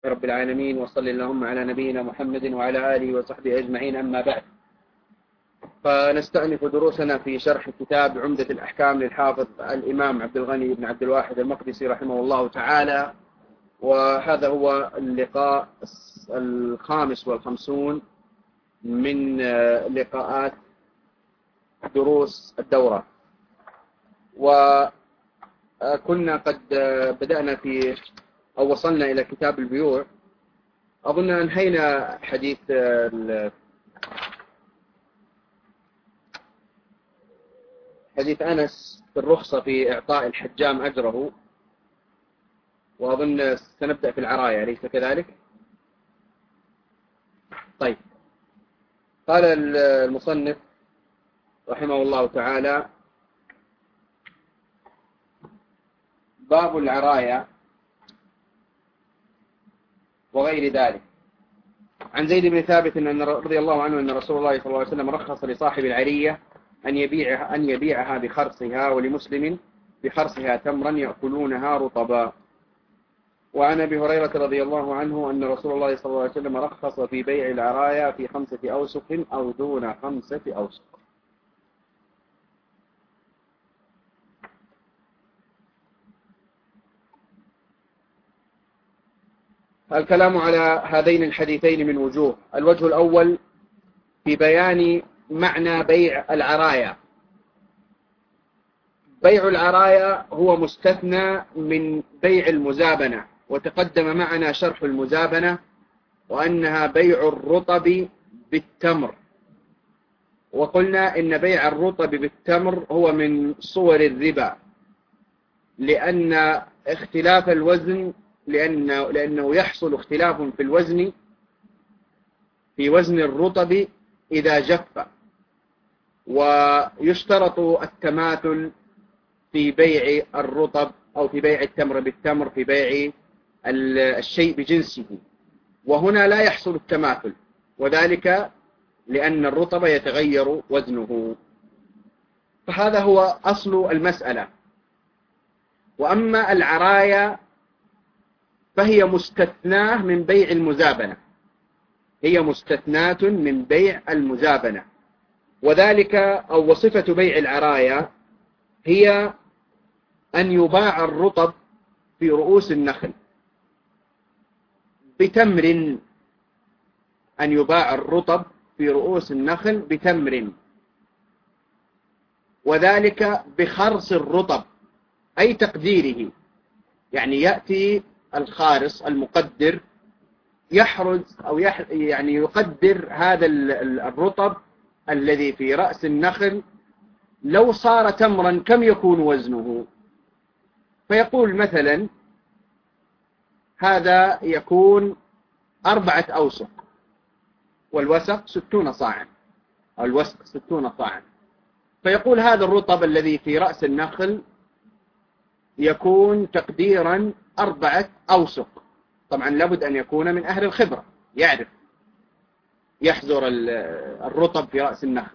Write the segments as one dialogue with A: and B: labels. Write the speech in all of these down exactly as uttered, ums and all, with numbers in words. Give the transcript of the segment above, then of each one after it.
A: رب العالمين، وصل اللهم على نبينا محمد وعلى آله وصحبه أجمعين، أما بعد. فنستأنف دروسنا في شرح كتاب عمدة الأحكام للحافظ الإمام عبد الغني بن عبد الواحد المقدسي رحمه الله تعالى، وهذا هو اللقاء الخامس والخمسون من لقاءات دروس الدورة. وكنا قد بدأنا في أو وصلنا إلى كتاب البيوع. أظن أنهينا حديث حديث أنس في الرخصة في إعطاء الحجام أجره، وأظن سنبدأ في العراية، أليس كذلك؟ طيب، قال المصنف رحمه الله تعالى: باب العراية وغير ذلك. عن زيد بن ثابت أن رضي الله عنه أن رسول الله صلى الله عليه وسلم رخص لصاحب العرية أن يبيعها أن يبيعها بخرصها، ولمسلم بخرصها تمرا يأكلونها رطبا. وعن أبي هريرة رضي الله عنه أن رسول الله صلى الله عليه وسلم رخص في بيع العرايا في خمسة أوسق أو دون خمسة أوسق. الكلام على هذين الحديثين من وجوه. الوجه الأول في بيان معنى بيع العرايا. بيع العرايا هو مستثنى من بيع المزابنة، وتقدم معنا شرح المزابنة وأنها بيع الرطب بالتمر، وقلنا إن بيع الرطب بالتمر هو من صور الربا، لأن اختلاف الوزن لأنه, لأنه يحصل اختلاف في الوزن في وزن الرطب إذا جف، ويشترط التماثل في بيع الرطب أو في بيع التمر بالتمر، في بيع الشيء بجنسه، وهنا لا يحصل التماثل، وذلك لأن الرطب يتغير وزنه. فهذا هو أصل المسألة. وأما العرايا فهي مستثناة من بيع المزابنة، هي مستثناة من بيع المزابنة، وذلك أو وصفة بيع العرايا هي أن يباع الرطب في رؤوس النخل بتمر، أن يباع الرطب في رؤوس النخل بتمر، وذلك بخرص الرطب أي تقديره، يعني يأتي الخارص المقدر يحرز أو يح يعني يقدر هذا الرطب الذي في رأس النخل، لو صار تمرا كم يكون وزنه، فيقول مثلا هذا يكون أربعة أوسق، والوسق ستون صاعا، أو الوسق ستون صاعا، فيقول هذا الرطب الذي في رأس النخل يكون تقديرا أربعة أوسق. طبعا لابد أن يكون من أهل الخبرة، يعرف يحزر الرطب في رأس النخل.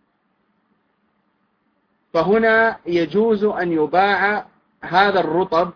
A: فهنا يجوز أن يباع هذا الرطب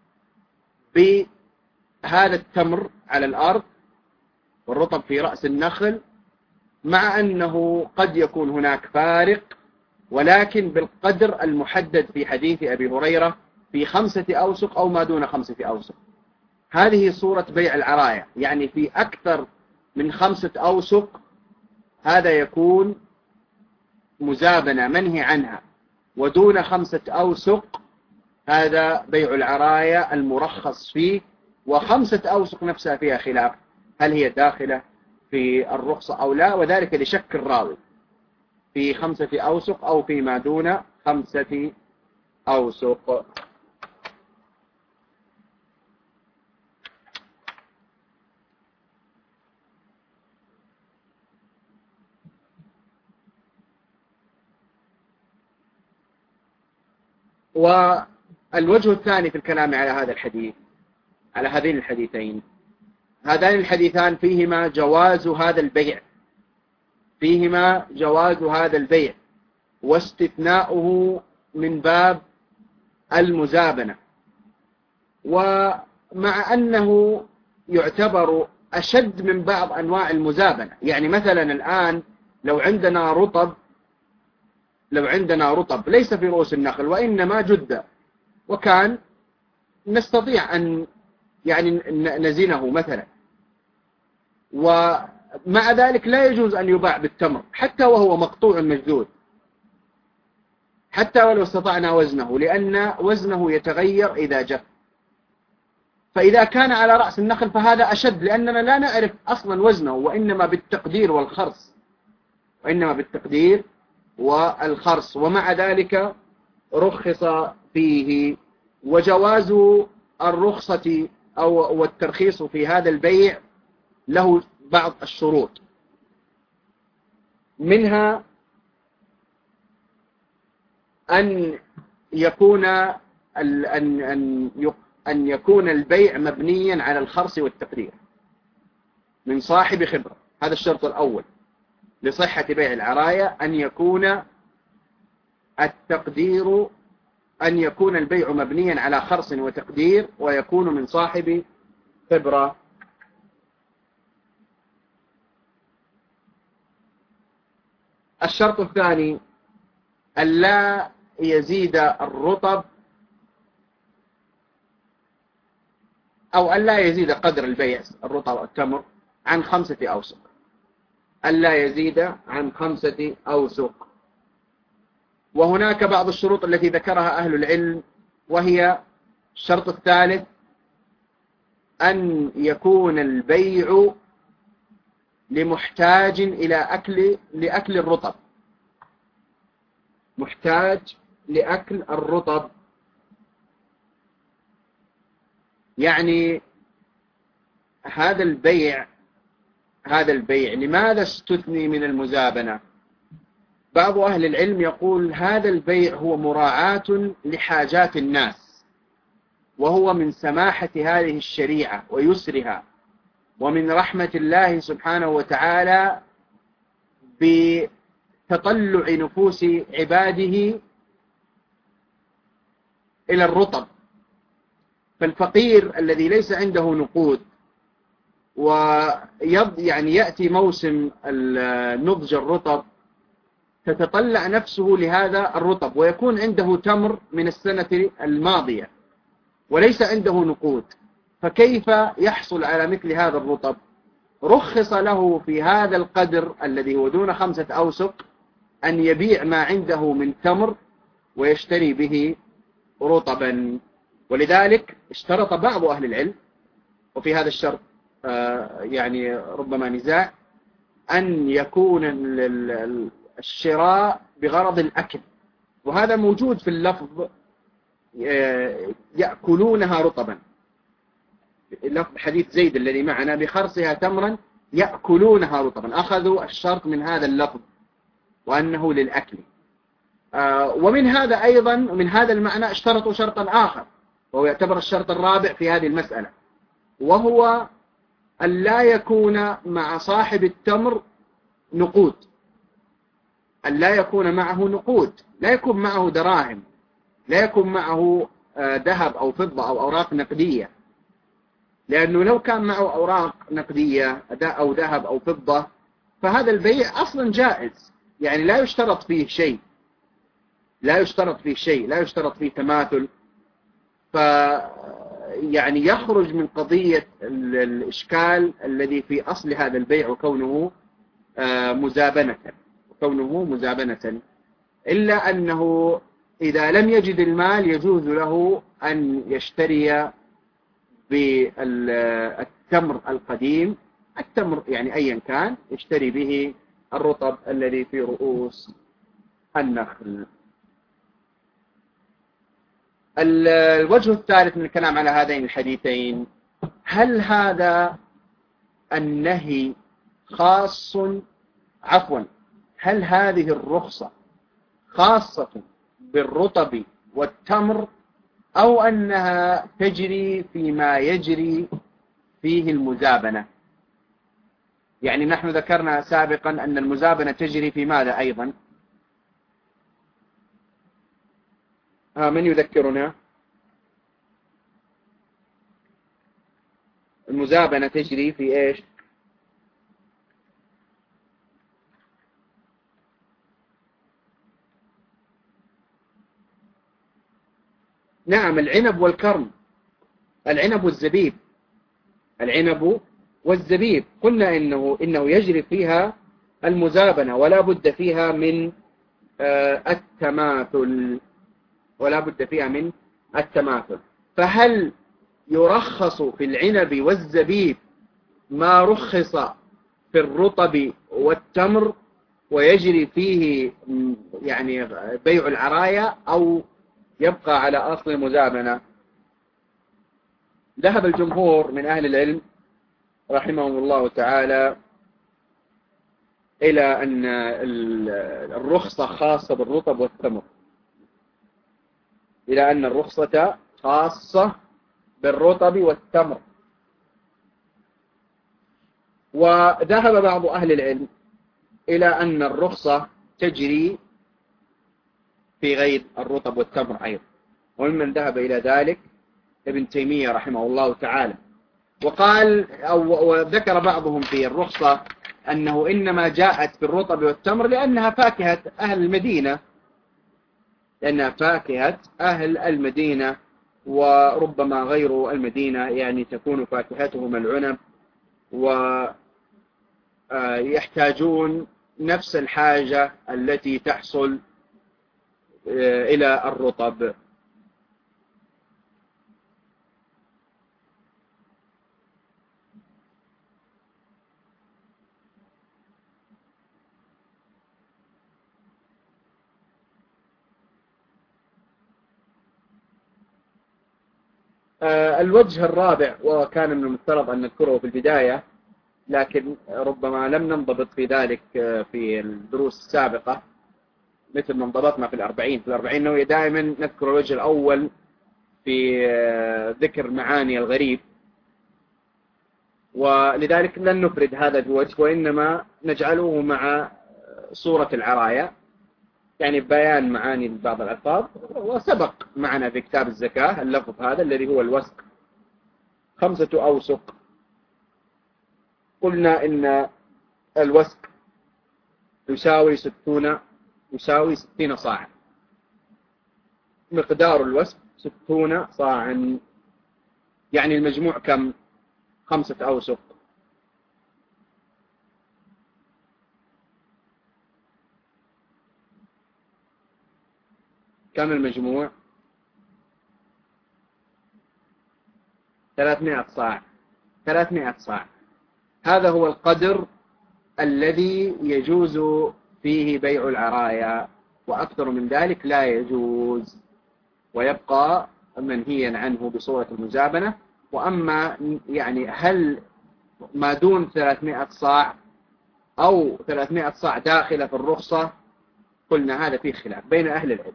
A: بهذا التمر على الأرض والرطب في رأس النخل، مع أنه قد يكون هناك فارق، ولكن بالقدر المحدد في حديث أبي هريرة في خمسة أوسق أو ما دون خمسة أوسق. هذه صورة بيع العرايا، يعني في أكثر من خمسة أوسق هذا يكون مزابنة منهي عنها، ودون خمسة أوسق هذا بيع العرايا المرخص فيه، وخمسة أوسق نفسها فيها خلاف هل هي داخلة في الرخصة أو لا، وذلك لشك الراوي في خمسة أوسق أو فيما دون خمسة أوسق. والوجه الثاني في الكلام على هذا الحديث، على هذين الحديثين، هذان الحديثان فيهما جواز هذا البيع، فيهما جواز هذا البيع واستثناؤه من باب المزابنة. ومع أنه يعتبر أشد من بعض أنواع المزابنة. يعني مثلا الآن لو عندنا رطب لو عندنا رطب ليس في رؤوس النخل وإنما جد، وكان نستطيع أن يعني نزنه مثلا، ومع ذلك لا يجوز أن يباع بالتمر حتى وهو مقطوع مجدود، حتى ولو استطعنا وزنه، لأن وزنه يتغير إذا جف. فإذا كان على رأس النخل فهذا أشد، لأننا لا نعرف أصلا وزنه، وإنما بالتقدير والخرص وإنما بالتقدير والخرص ومع ذلك رخص فيه. وجواز الرخصة أو والترخيص في هذا البيع له بعض الشروط، منها أن يكون أن أن أن يكون البيع مبنيا على الخرص والتقدير من صاحب خبرة. هذا الشرط الأول لصحة بيع العراية، أن يكون التقدير أن يكون البيع مبنيا على خرص وتقدير ويكون من صاحب خبرة. الشرط الثاني ألا يزيد الرطب أو ألا يزيد قدر البيع الرطب التمر عن خمسة أوسق، ألا يزيد عن خمسة أوسق. وهناك بعض الشروط التي ذكرها أهل العلم، وهي الشرط الثالث أن يكون البيع لمحتاج إلى أكل لأكل الرطب، محتاج لأكل الرطب. يعني هذا البيع هذا البيع لماذا استثني من المزابنة؟ بعض أهل العلم يقول هذا البيع هو مراعاة لحاجات الناس، وهو من سماحة هذه الشريعة ويسرها، ومن رحمة الله سبحانه وتعالى بتطلع نفوس عباده إلى الرطب. فالفقير الذي ليس عنده نقود ويض يعني يأتي موسم نضج الرطب تتطلع نفسه لهذا الرطب، ويكون عنده تمر من السنة الماضية وليس عنده نقود، فكيف يحصل على مثل هذا الرطب؟ رخص له في هذا القدر الذي هو دون خمسة أوسق أن يبيع ما عنده من تمر ويشتري به رطبا. ولذلك اشترط بعض أهل العلم، وفي هذا الشرط يعني ربما نزاع، أن يكون الشراء بغرض الأكل، وهذا موجود في اللفظ يأكلونها رطبا، لفظ حديث زيد الذي معنا بخرصها تمرا يأكلونها رطبا، أخذوا الشرط من هذا اللفظ وأنه للأكل. ومن هذا أيضا من هذا المعنى اشترطوا شرطا آخر، وهو يعتبر الشرط الرابع في هذه المسألة، وهو أن لا يكون مع صاحب التمر نقود، أن لا يكون معه نقود، لا يكون معه دراهم، لا يكون معه ذهب أو فضة أو أوراق نقدية، لأنه لو كان معه أوراق نقدية أو ذهب أو فضة فهذا البيع أصلا جائز، يعني لا يشترط فيه شيء لا يشترط فيه شيء لا يشترط فيه تماثل، ف يعني يخرج من قضية الإشكال الذي في أصل هذا البيع وكونه مزابنة وكونه مزابنة إلا أنه إذا لم يجد المال يجوز له أن يشتري بالتمر القديم، التمر يعني أيا كان، يشتري به الرطب الذي في رؤوس النخل. الوجه الثالث من الكلام على هذين الحديثين، هل هذا النهي خاص عفوا هل هذه الرخصة خاصة بالرطب والتمر أو أنها تجري فيما يجري فيه المزابنة؟ يعني نحن ذكرنا سابقا أن المزابنة تجري في ماذا أيضا؟ آه من يذكرنا؟ المزابنة تجري في إيش؟ نعم، العنب والكرم، العنب والزبيب، العنب والزبيب قلنا إنه, إنه يجري فيها المزابنة ولا بد فيها من التماثل، ولا بد فيها من التماثل. فهل يرخص في العنب والزبيب ما رخص في الرطب والتمر ويجري فيه يعني بيع العرايا، أو يبقى على أصل المزابنة؟ ذهب الجمهور من أهل العلم رحمهم الله تعالى إلى أن الرخصة خاصة بالرطب والتمر، إلى أن الرخصة خاصة بالرطب والتمر. وذهب بعض أهل العلم إلى أن الرخصة تجري في غير الرطب والتمر أيضا، وممن ذهب إلى ذلك ابن تيمية رحمه الله تعالى. وقال أو وذكر بعضهم في الرخصة أنه إنما جاءت في الرطب والتمر لأنها فاكهة أهل المدينة، لأنها فاكهة أهل المدينة، وربما غير المدينة يعني تكون فاكهتهم العنب ويحتاجون نفس الحاجة التي تحصل إلى الرطب. الوجه الرابع، وكان من المفترض أن نذكره في البداية لكن ربما لم ننضبط في ذلك في الدروس السابقة مثل ما انضبطنا في الأربعين. في الأربعين نوية دائما نذكر الوجه الأول في ذكر معاني الغريب، ولذلك لن نفرد هذا الوجه وإنما نجعله مع صورة العرايا، يعني بيان معاني بعض الألفاظ. وسبق معنا في كتاب الزكاة اللفظ هذا الذي هو الوسق، خمسة أوسق. قلنا إن الوسق يساوي ستون يساوي ستين صاعا، مقدار الوسق ستون صاعا، يعني المجموع كم؟ خمسة أوسق. كم المجموع؟ ثلاثمائة صاع. ثلاثمائة صاع، هذا هو القدر الذي يجوز فيه بيع العرايا، وأكثر من ذلك لا يجوز، ويبقى منهيا عنه بصورة المزابنة. وأما يعني هل ما دون ثلاثمائة صاع أو ثلاثمائة صاع داخلة في الرخصة، قلنا هذا فيه خلاف بين أهل العلم،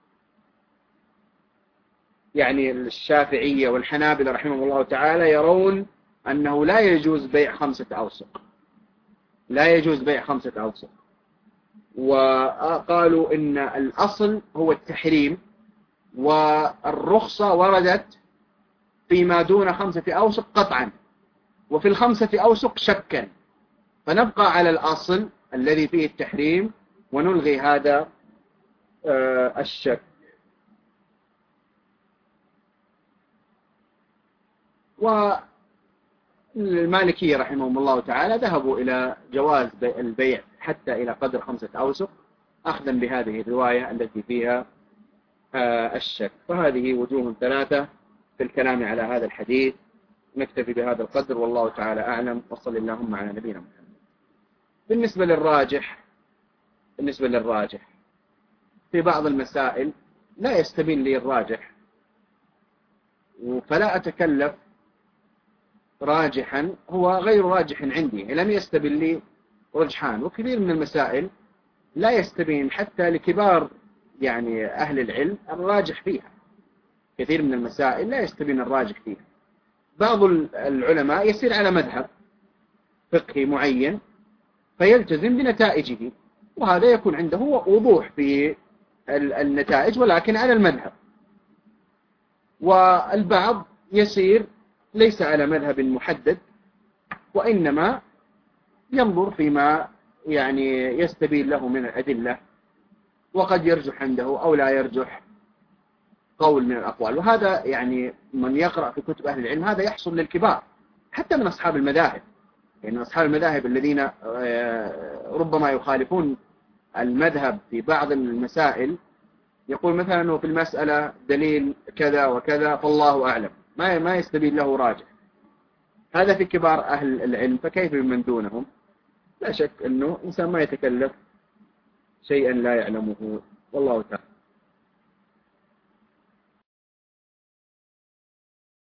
A: يعني الشافعية والحنابلة رحمهم الله تعالى يرون أنه لا يجوز بيع خمسة أوسق، لا يجوز بيع خمسة أوسق، وقالوا إن الأصل هو التحريم، والرخصة وردت فيما دون خمسة أوسق قطعا، وفي الخمسة أوسق شكا، فنبقى على الأصل الذي فيه التحريم ونلغي هذا الشك. والمالكية رحمهم الله تعالى ذهبوا إلى جواز البيع حتى إلى قدر خمسة أوسق، أخذا بهذه الرواية التي فيها الشك. فهذه وجوه ثلاثة في الكلام على هذا الحديث. نكتفي بهذا القدر والله تعالى أعلم، وصل اللهم على نبينا محمد. بالنسبة للراجح بالنسبة للراجح في بعض المسائل لا يستبين لي الراجح، فلا أتكلف راجحا هو غير راجح عندي، لم يستبين لي رجحان. وكثير من المسائل لا يستبين حتى لكبار يعني أهل العلم الراجح فيها، كثير من المسائل لا يستبين الراجح فيها. بعض العلماء يسير على مذهب فقهي معين فيلتزم بنتائجه، وهذا يكون عنده وضوح في النتائج ولكن على المذهب. والبعض يسير ليس على مذهب محدد، وإنما ينظر فيما يعني يستبين له من الأدلة، وقد يرجح عنده أو لا يرجح قول من الأقوال. وهذا يعني من يقرأ في كتب أهل العلم هذا يحصل للكبار حتى من أصحاب المذاهب، يعني أصحاب المذاهب الذين ربما يخالفون المذهب في بعض المسائل، يقول مثلا أنه في المسألة دليل كذا وكذا فالله أعلم، ما ما يستبين له راجح. هذا في كبار أهل العلم، فكيف بمن دونهم؟ لا شك أنه إنسان ما يتكلف شيئا لا يعلمه، والله تعالى.